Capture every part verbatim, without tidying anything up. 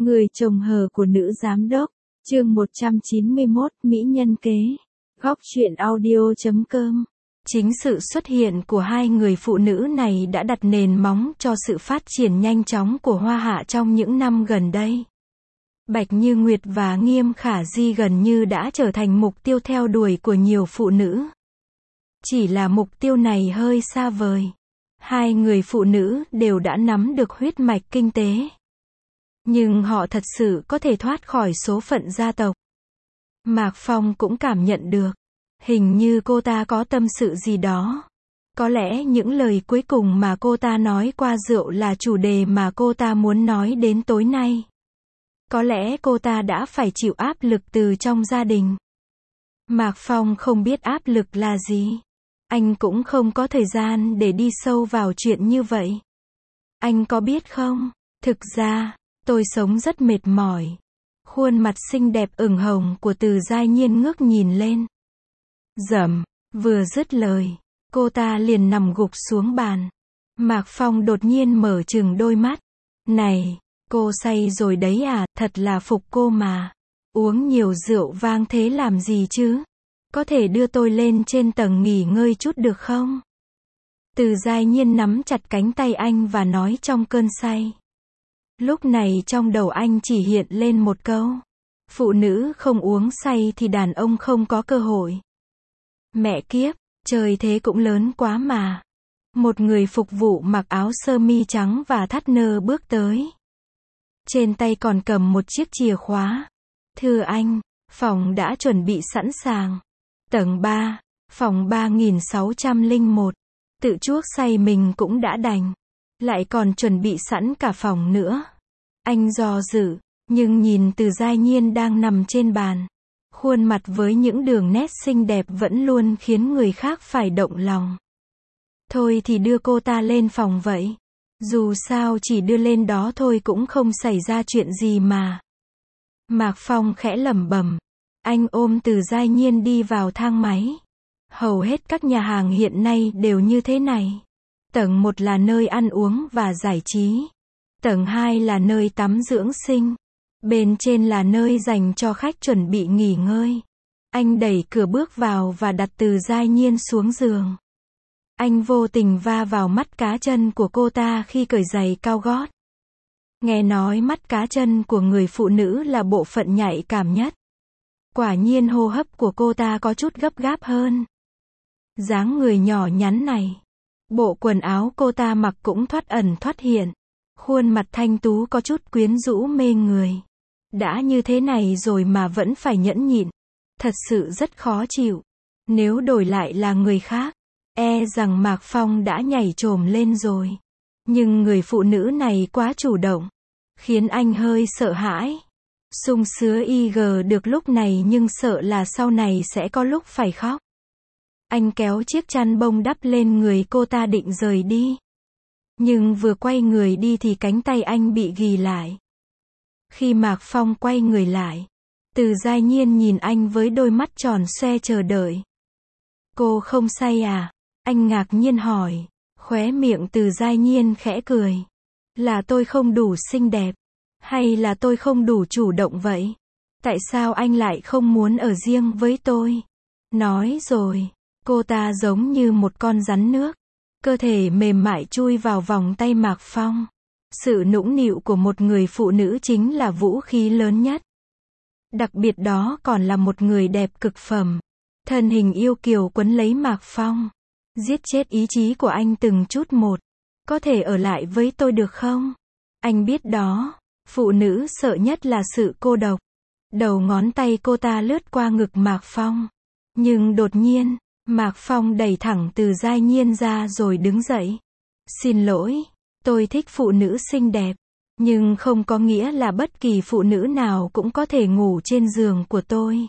Người chồng hờ của nữ giám đốc, chương một trăm chín mươi mốt, Mỹ nhân kế. Góc truyện audio chấm com. Chính sự xuất hiện của hai người phụ nữ này đã đặt nền móng cho sự phát triển nhanh chóng của Hoa Hạ trong những năm gần đây. Bạch Như Nguyệt và Nghiêm Khả Di gần như đã trở thành mục tiêu theo đuổi của nhiều phụ nữ. Chỉ là mục tiêu này hơi xa vời. Hai người phụ nữ đều đã nắm được huyết mạch kinh tế. Nhưng họ thật sự có thể thoát khỏi số phận gia tộc. Mạc Phong cũng cảm nhận được. Hình như cô ta có tâm sự gì đó. Có lẽ những lời cuối cùng mà cô ta nói qua rượu là chủ đề mà cô ta muốn nói đến tối nay. Có lẽ cô ta đã phải chịu áp lực từ trong gia đình. Mạc Phong không biết áp lực là gì. Anh cũng không có thời gian để đi sâu vào chuyện như vậy. Anh có biết không, thực ra, tôi sống rất mệt mỏi. Khuôn mặt xinh đẹp ửng hồng của Từ Giai Nhiên ngước nhìn lên. Dầm, vừa dứt lời, cô ta liền nằm gục xuống bàn. Mạc Phong đột nhiên mở trừng đôi mắt. Này, cô say rồi đấy à, thật là phục cô mà. Uống nhiều rượu vang thế làm gì chứ? Có thể đưa tôi lên trên tầng nghỉ ngơi chút được không? Từ Giai Nhiên nắm chặt cánh tay anh và nói trong cơn say. Lúc này trong đầu anh chỉ hiện lên một câu. Phụ nữ không uống say thì đàn ông không có cơ hội. Mẹ kiếp, trời thế cũng lớn quá mà. Một người phục vụ mặc áo sơ mi trắng và thắt nơ bước tới. Trên tay còn cầm một chiếc chìa khóa. Thưa anh, phòng đã chuẩn bị sẵn sàng. Tầng ba, phòng ba nghìn sáu trăm lẻ một. Tự chuốc say mình cũng đã đành. Lại còn chuẩn bị sẵn cả phòng nữa. Anh do dự, nhưng nhìn Từ Giai Nhiên đang nằm trên bàn. Khuôn mặt với những đường nét xinh đẹp vẫn luôn khiến người khác phải động lòng. Thôi thì đưa cô ta lên phòng vậy. Dù sao chỉ đưa lên đó thôi cũng không xảy ra chuyện gì mà. Mạc Phong khẽ lẩm bẩm. Anh ôm Từ Giai Nhiên đi vào thang máy. Hầu hết các nhà hàng hiện nay đều như thế này. Tầng một là nơi ăn uống và giải trí. Tầng hai là nơi tắm dưỡng sinh. Bên trên là nơi dành cho khách chuẩn bị nghỉ ngơi. Anh đẩy cửa bước vào và đặt Từ Giai Nhiên xuống giường. Anh vô tình va vào mắt cá chân của cô ta khi cởi giày cao gót. Nghe nói mắt cá chân của người phụ nữ là bộ phận nhạy cảm nhất. Quả nhiên hô hấp của cô ta có chút gấp gáp hơn. Dáng người nhỏ nhắn này. Bộ quần áo cô ta mặc cũng thoát ẩn thoát hiện. Khuôn mặt thanh tú có chút quyến rũ mê người. Đã như thế này rồi mà vẫn phải nhẫn nhịn. Thật sự rất khó chịu. Nếu đổi lại là người khác, e rằng Mạc Phong đã nhảy chồm lên rồi. Nhưng người phụ nữ này quá chủ động. Khiến anh hơi sợ hãi. Sung sứa y gờ được lúc này nhưng sợ là sau này sẽ có lúc phải khóc. Anh kéo chiếc chăn bông đắp lên người cô ta định rời đi. Nhưng vừa quay người đi thì cánh tay anh bị ghì lại. Khi Mạc Phong quay người lại, Từ Giai Nhiên nhìn anh với đôi mắt tròn xoe chờ đợi. Cô không say à? Anh ngạc nhiên hỏi. Khóe miệng Từ Giai Nhiên khẽ cười. Là tôi không đủ xinh đẹp? Hay là tôi không đủ chủ động vậy? Tại sao anh lại không muốn ở riêng với tôi? Nói rồi, cô ta giống như một con rắn nước. Cơ thể mềm mại chui vào vòng tay Mạc Phong. Sự nũng nịu của một người phụ nữ chính là vũ khí lớn nhất. Đặc biệt đó còn là một người đẹp cực phẩm. Thân hình yêu kiều quấn lấy Mạc Phong. Giết chết ý chí của anh từng chút một. Có thể ở lại với tôi được không? Anh biết đó, phụ nữ sợ nhất là sự cô độc. Đầu ngón tay cô ta lướt qua ngực Mạc Phong. Nhưng đột nhiên, Mạc Phong đẩy thẳng Từ Giai Nhiên ra rồi đứng dậy. Xin lỗi, tôi thích phụ nữ xinh đẹp. Nhưng không có nghĩa là bất kỳ phụ nữ nào cũng có thể ngủ trên giường của tôi.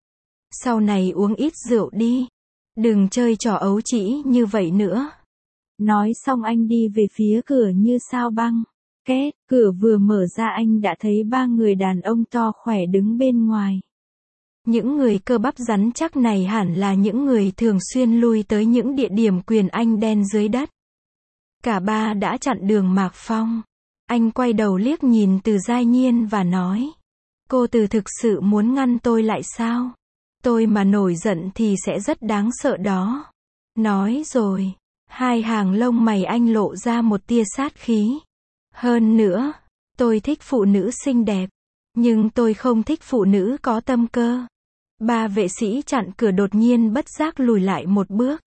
Sau này uống ít rượu đi. Đừng chơi trò ấu trĩ như vậy nữa. Nói xong anh đi về phía cửa như sao băng. Két, cửa vừa mở ra anh đã thấy ba người đàn ông to khỏe đứng bên ngoài. Những người cơ bắp rắn chắc này hẳn là những người thường xuyên lui tới những địa điểm quyền Anh đen dưới đất. Cả ba đã chặn đường Mạc Phong. Anh quay đầu liếc nhìn Từ Giai Nhiên và nói. Cô Từ thực sự muốn ngăn tôi lại sao? Tôi mà nổi giận thì sẽ rất đáng sợ đó. Nói rồi, hai hàng lông mày anh lộ ra một tia sát khí. Hơn nữa, tôi thích phụ nữ xinh đẹp, nhưng tôi không thích phụ nữ có tâm cơ. Ba vệ sĩ chặn cửa đột nhiên bất giác lùi lại một bước.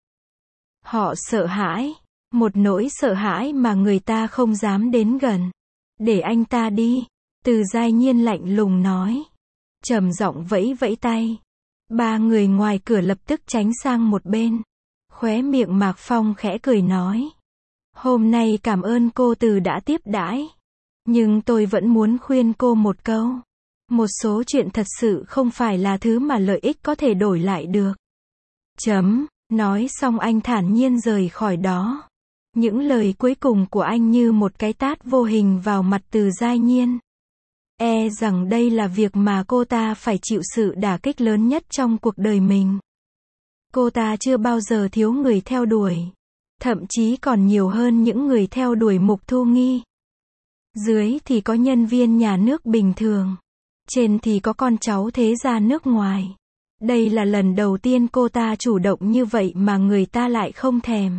Họ sợ hãi, một nỗi sợ hãi mà người ta không dám đến gần. Để anh ta đi, Từ Giai Nhiên lạnh lùng nói. Trầm giọng vẫy vẫy tay. Ba người ngoài cửa lập tức tránh sang một bên. Khóe miệng Mạc Phong khẽ cười nói. Hôm nay cảm ơn cô Từ đã tiếp đãi. Nhưng tôi vẫn muốn khuyên cô một câu. Một số chuyện thật sự không phải là thứ mà lợi ích có thể đổi lại được. Chấm, nói xong anh thản nhiên rời khỏi đó. Những lời cuối cùng của anh như một cái tát vô hình vào mặt Từ Giai Nhiên. E rằng đây là việc mà cô ta phải chịu sự đả kích lớn nhất trong cuộc đời mình. Cô ta chưa bao giờ thiếu người theo đuổi. Thậm chí còn nhiều hơn những người theo đuổi Mục Thu Nghi. Dưới thì có nhân viên nhà nước bình thường. Trên thì có con cháu thế gia nước ngoài. Đây là lần đầu tiên cô ta chủ động như vậy mà người ta lại không thèm.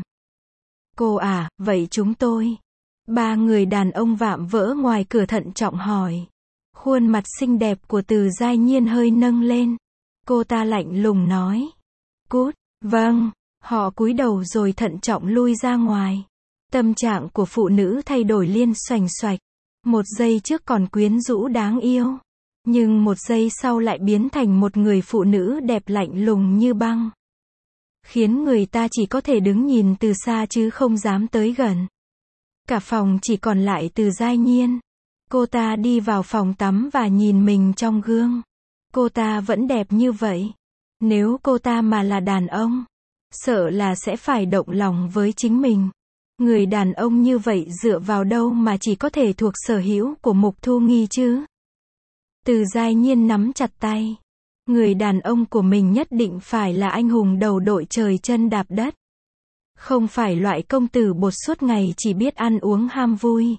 Cô à, vậy chúng tôi. Ba người đàn ông vạm vỡ ngoài cửa thận trọng hỏi. Khuôn mặt xinh đẹp của Từ Giai Nhiên hơi nâng lên. Cô ta lạnh lùng nói. Cút, vâng. Họ cúi đầu rồi thận trọng lui ra ngoài. Tâm trạng của phụ nữ thay đổi liên xoành xoạch. Một giây trước còn quyến rũ đáng yêu. Nhưng một giây sau lại biến thành một người phụ nữ đẹp lạnh lùng như băng. Khiến người ta chỉ có thể đứng nhìn từ xa chứ không dám tới gần. Cả phòng chỉ còn lại Từ Giai Nhiên. Cô ta đi vào phòng tắm và nhìn mình trong gương. Cô ta vẫn đẹp như vậy. Nếu cô ta mà là đàn ông, sợ là sẽ phải động lòng với chính mình. Người đàn ông như vậy dựa vào đâu mà chỉ có thể thuộc sở hữu của Mục Thu Nghi chứ? Từ Giai Nhiên nắm chặt tay. Người đàn ông của mình nhất định phải là anh hùng đầu đội trời chân đạp đất. Không phải loại công tử bột suốt ngày chỉ biết ăn uống ham vui.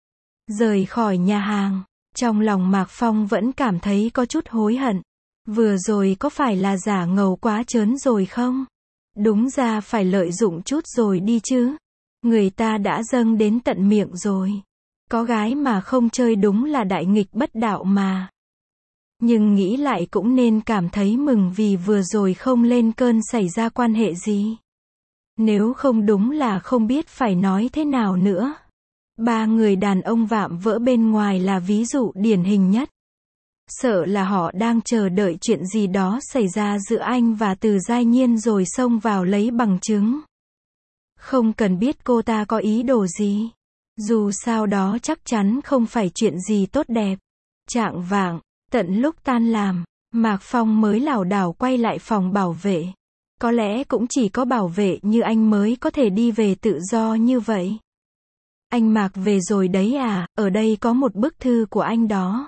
Rời khỏi nhà hàng, trong lòng Mạc Phong vẫn cảm thấy có chút hối hận. Vừa rồi có phải là giả ngầu quá trớn rồi không? Đúng ra phải lợi dụng chút rồi đi chứ. Người ta đã dâng đến tận miệng rồi. Có gái mà không chơi đúng là đại nghịch bất đạo mà. Nhưng nghĩ lại cũng nên cảm thấy mừng vì vừa rồi không lên cơn xảy ra quan hệ gì. Nếu không đúng là không biết phải nói thế nào nữa. Ba người đàn ông vạm vỡ bên ngoài là ví dụ điển hình nhất. Sợ là họ đang chờ đợi chuyện gì đó xảy ra giữa anh và Từ Giai Nhiên rồi xông vào lấy bằng chứng. Không cần biết cô ta có ý đồ gì. Dù sao đó chắc chắn không phải chuyện gì tốt đẹp. Chạng vạng, tận lúc tan làm, Mạc Phong mới lảo đảo quay lại phòng bảo vệ. Có lẽ cũng chỉ có bảo vệ như anh mới có thể đi về tự do như vậy. Anh Mạc về rồi đấy à, ở đây có một bức thư của anh đó.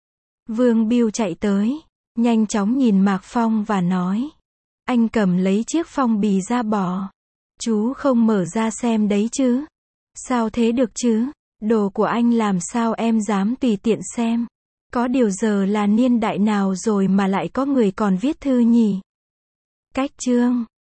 Vương Biêu chạy tới, nhanh chóng nhìn Mạc Phong và nói. Anh cầm lấy chiếc phong bì ra bỏ. Chú không mở ra xem đấy chứ. Sao thế được chứ? Đồ của anh làm sao em dám tùy tiện xem. Có điều giờ là niên đại nào rồi mà lại có người còn viết thư nhỉ? Cách chương